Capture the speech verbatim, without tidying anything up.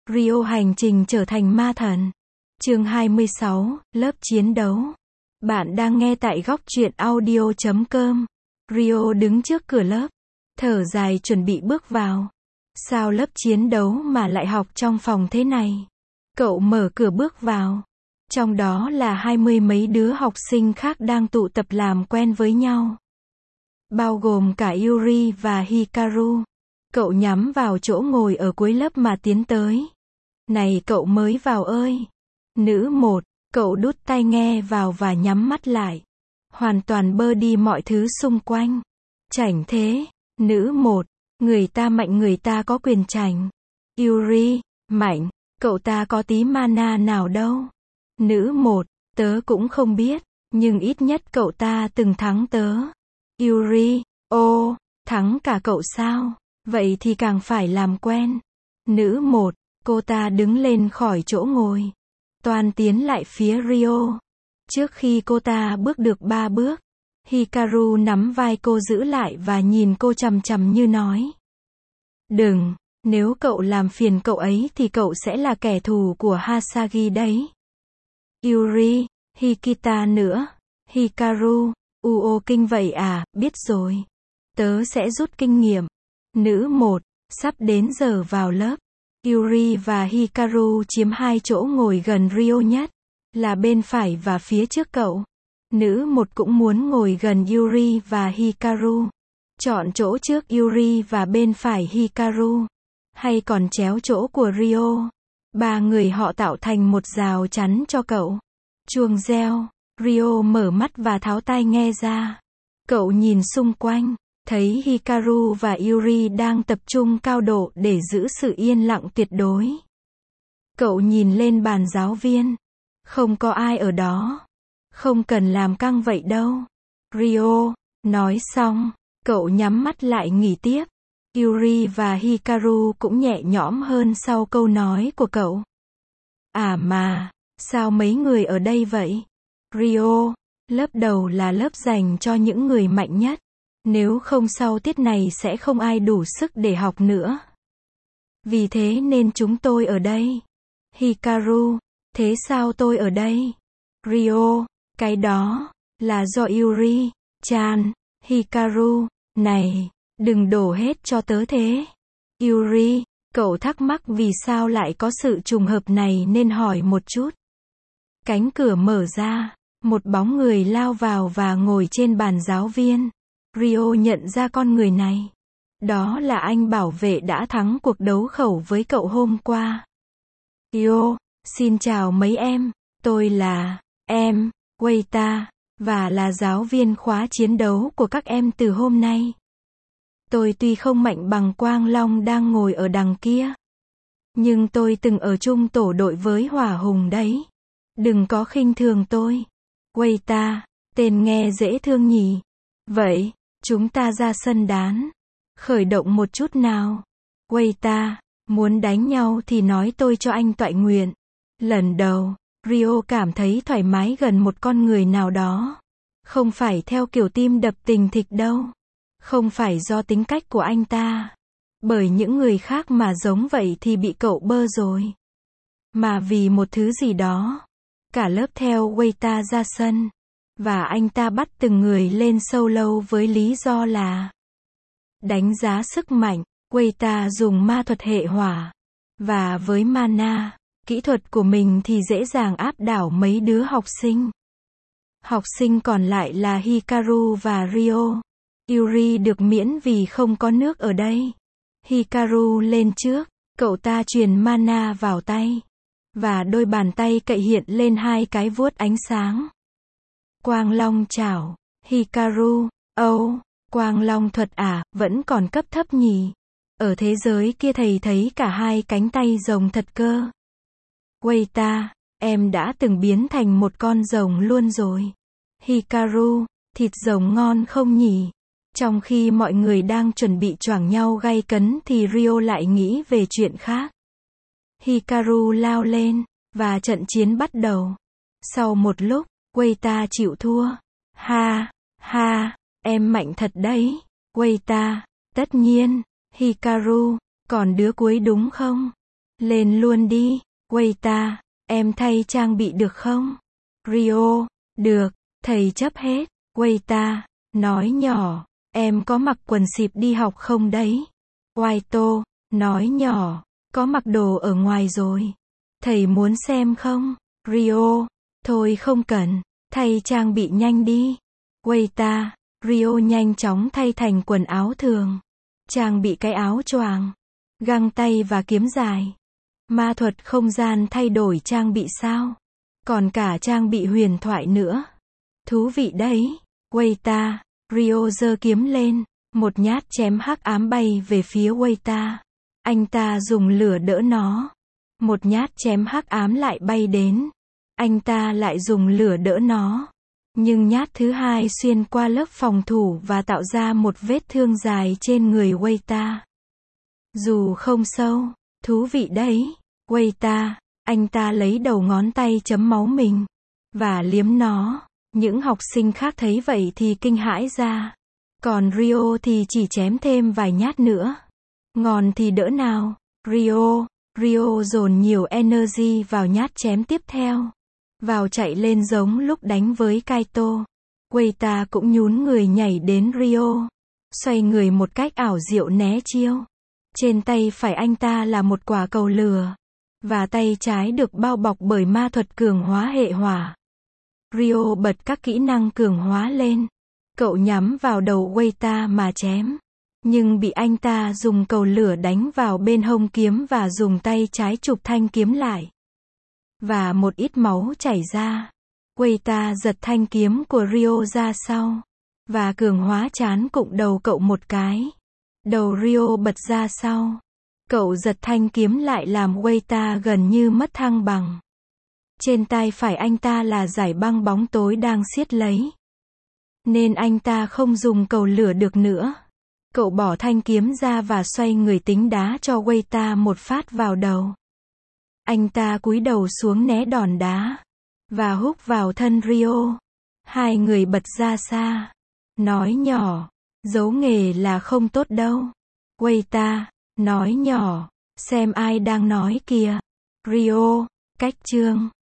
Rio hành trình trở thành ma thần. Chương hai mươi sáu, lớp chiến đấu. Bạn đang nghe tại góc truyện audio chấm com. Rio đứng trước cửa lớp, thở dài chuẩn bị bước vào. Sao lớp chiến đấu mà lại học trong phòng thế này? Cậu mở cửa bước vào. Trong đó là hai mươi mấy đứa học sinh khác đang tụ tập làm quen với nhau. Bao gồm cả Yuri và Hikaru. Cậu nhắm vào chỗ ngồi ở cuối lớp mà tiến tới. Này cậu mới vào ơi. Nữ một, cậu đút tai nghe vào và nhắm mắt lại. Hoàn toàn bơ đi mọi thứ xung quanh. Chảnh thế. Nữ một, người ta mạnh người ta có quyền chảnh. Yuri, mạnh, cậu ta có tí mana nào đâu. Nữ một, tớ cũng không biết, nhưng ít nhất cậu ta từng thắng tớ. Yuri, ô, thắng cả cậu sao? Vậy thì càng phải làm quen. Nữ một, cô ta đứng lên khỏi chỗ ngồi. Toàn tiến lại phía Rio. Trước khi cô ta bước được ba bước, Hikaru nắm vai cô giữ lại và nhìn cô chằm chằm như nói. Đừng, nếu cậu làm phiền cậu ấy thì cậu sẽ là kẻ thù của Hasagi đấy. Yuri, Hikita nữa. Hikaru, uo kinh vậy à, biết rồi. Tớ sẽ rút kinh nghiệm. Nữ một, sắp đến giờ vào lớp. Yuri và Hikaru chiếm hai chỗ ngồi gần Rio nhất, là bên phải và phía trước cậu. Nữ một cũng muốn ngồi gần Yuri và Hikaru. Chọn chỗ trước Yuri và bên phải Hikaru. Hay còn chéo chỗ của Rio. Ba người họ tạo thành một rào chắn cho cậu. Chuông reo. Rio mở mắt và tháo tai nghe ra. Cậu nhìn xung quanh, thấy Hikaru và Yuri đang tập trung cao độ để giữ sự yên lặng tuyệt đối. Cậu nhìn lên bàn giáo viên. Không có ai ở đó. Không cần làm căng vậy đâu. Rio, nói xong, cậu nhắm mắt lại nghỉ tiếp. Yuri và Hikaru cũng nhẹ nhõm hơn sau câu nói của cậu. À mà, sao mấy người ở đây vậy? Rio, lớp đầu là lớp dành cho những người mạnh nhất. Nếu không sau tiết này sẽ không ai đủ sức để học nữa. Vì thế nên chúng tôi ở đây. Hikaru, thế sao tôi ở đây? Rio, cái đó là do Yuri, chan. Hikaru, này, đừng đổ hết cho tớ thế. Yuri, cậu thắc mắc vì sao lại có sự trùng hợp này nên hỏi một chút. Cánh cửa mở ra, một bóng người lao vào và ngồi trên bàn giáo viên. Rio nhận ra con người này. Đó là anh bảo vệ đã thắng cuộc đấu khẩu với cậu hôm qua. Yo, xin chào mấy em, tôi là, em, Weita, và là giáo viên khóa chiến đấu của các em từ hôm nay. Tôi tuy không mạnh bằng Quang Long đang ngồi ở đằng kia, nhưng tôi từng ở chung tổ đội với Hỏa Hùng đấy. Đừng có khinh thường tôi. Weita, tên nghe dễ thương nhỉ. Vậy, chúng ta ra sân đán. Khởi động một chút nào. Weita, muốn đánh nhau thì nói tôi cho anh toại nguyện. Lần đầu, Rio cảm thấy thoải mái gần một con người nào đó. Không phải theo kiểu tim đập tình thịch đâu. Không phải do tính cách của anh ta. Bởi những người khác mà giống vậy thì bị cậu bơ rồi. Mà vì một thứ gì đó. Cả lớp theo Weita ra sân. Và anh ta bắt từng người lên solo với lý do là đánh giá sức mạnh. Weita dùng ma thuật hệ hỏa. Và với mana, kỹ thuật của mình thì dễ dàng áp đảo mấy đứa học sinh. Học sinh còn lại là Hikaru và Rio. Yuri được miễn vì không có nước ở đây. Hikaru lên trước, cậu ta truyền mana vào tay. Và đôi bàn tay cậy hiện lên hai cái vuốt ánh sáng. Quang Long chảo. Hikaru, âu, oh, Quang Long thuật à, vẫn còn cấp thấp nhỉ. Ở thế giới kia thầy thấy cả hai cánh tay rồng thật cơ. Weita, em đã từng biến thành một con rồng luôn rồi. Hikaru, thịt rồng ngon không nhỉ? Trong khi mọi người đang chuẩn bị choảng nhau gay cấn thì Rio lại nghĩ về chuyện khác. Hikaru lao lên, và trận chiến bắt đầu. Sau một lúc, Weita chịu thua. Ha, ha, em mạnh thật đấy. Weita, tất nhiên. Hikaru, còn đứa cuối đúng không? Lên luôn đi, waiter, em thay trang bị được không? Rio, được, thầy chấp hết. Waiter, nói nhỏ, em có mặc quần xịp đi học không đấy? Waito, nói nhỏ, có mặc đồ ở ngoài rồi. Thầy muốn xem không? Rio, thôi không cần, thay trang bị nhanh đi. Waiter, Rio nhanh chóng thay thành quần áo thường. Trang bị cái áo choàng, găng tay và kiếm dài. Ma thuật không gian thay đổi trang bị sao? Còn cả trang bị huyền thoại nữa. Thú vị đấy. Waiter, Rio giơ kiếm lên, một nhát chém hắc ám bay về phía Waiter. Anh ta dùng lửa đỡ nó. Một nhát chém hắc ám lại bay đến. Anh ta lại dùng lửa đỡ nó. Nhưng nhát thứ hai xuyên qua lớp phòng thủ và tạo ra một vết thương dài trên người Waiter. Dù không sâu, thú vị đấy. Waiter, anh ta lấy đầu ngón tay chấm máu mình và liếm nó. Những học sinh khác thấy vậy thì kinh hãi ra. Còn Rio thì chỉ chém thêm vài nhát nữa. Ngon thì đỡ nào. Rio, Rio dồn nhiều energy vào nhát chém tiếp theo. Vào chạy lên giống lúc đánh với Kaito. Waiter cũng nhún người nhảy đến Rio. Xoay người một cách ảo diệu né chiêu. Trên tay phải anh ta là một quả cầu lửa. Và tay trái được bao bọc bởi ma thuật cường hóa hệ hỏa. Rio bật các kỹ năng cường hóa lên. Cậu nhắm vào đầu Waiter mà chém. Nhưng bị anh ta dùng cầu lửa đánh vào bên hông kiếm và dùng tay trái chụp thanh kiếm lại. Và một ít máu chảy ra. Waiter giật thanh kiếm của Rio ra sau. Và cường hóa trán cụng đầu cậu một cái. Đầu Rio bật ra sau. Cậu giật thanh kiếm lại làm Waiter gần như mất thăng bằng. Trên tay phải anh ta là dải băng bóng tối đang siết lấy. Nên anh ta không dùng cầu lửa được nữa. Cậu bỏ thanh kiếm ra và xoay người tính đá cho Waiter một phát vào đầu. Anh ta cúi đầu xuống né đòn đá. Và húc vào thân Rio. Hai người bật ra xa. Nói nhỏ. Giấu nghề là không tốt đâu. Waiter, nói nhỏ. Xem ai đang nói kìa. Rio, cách chương.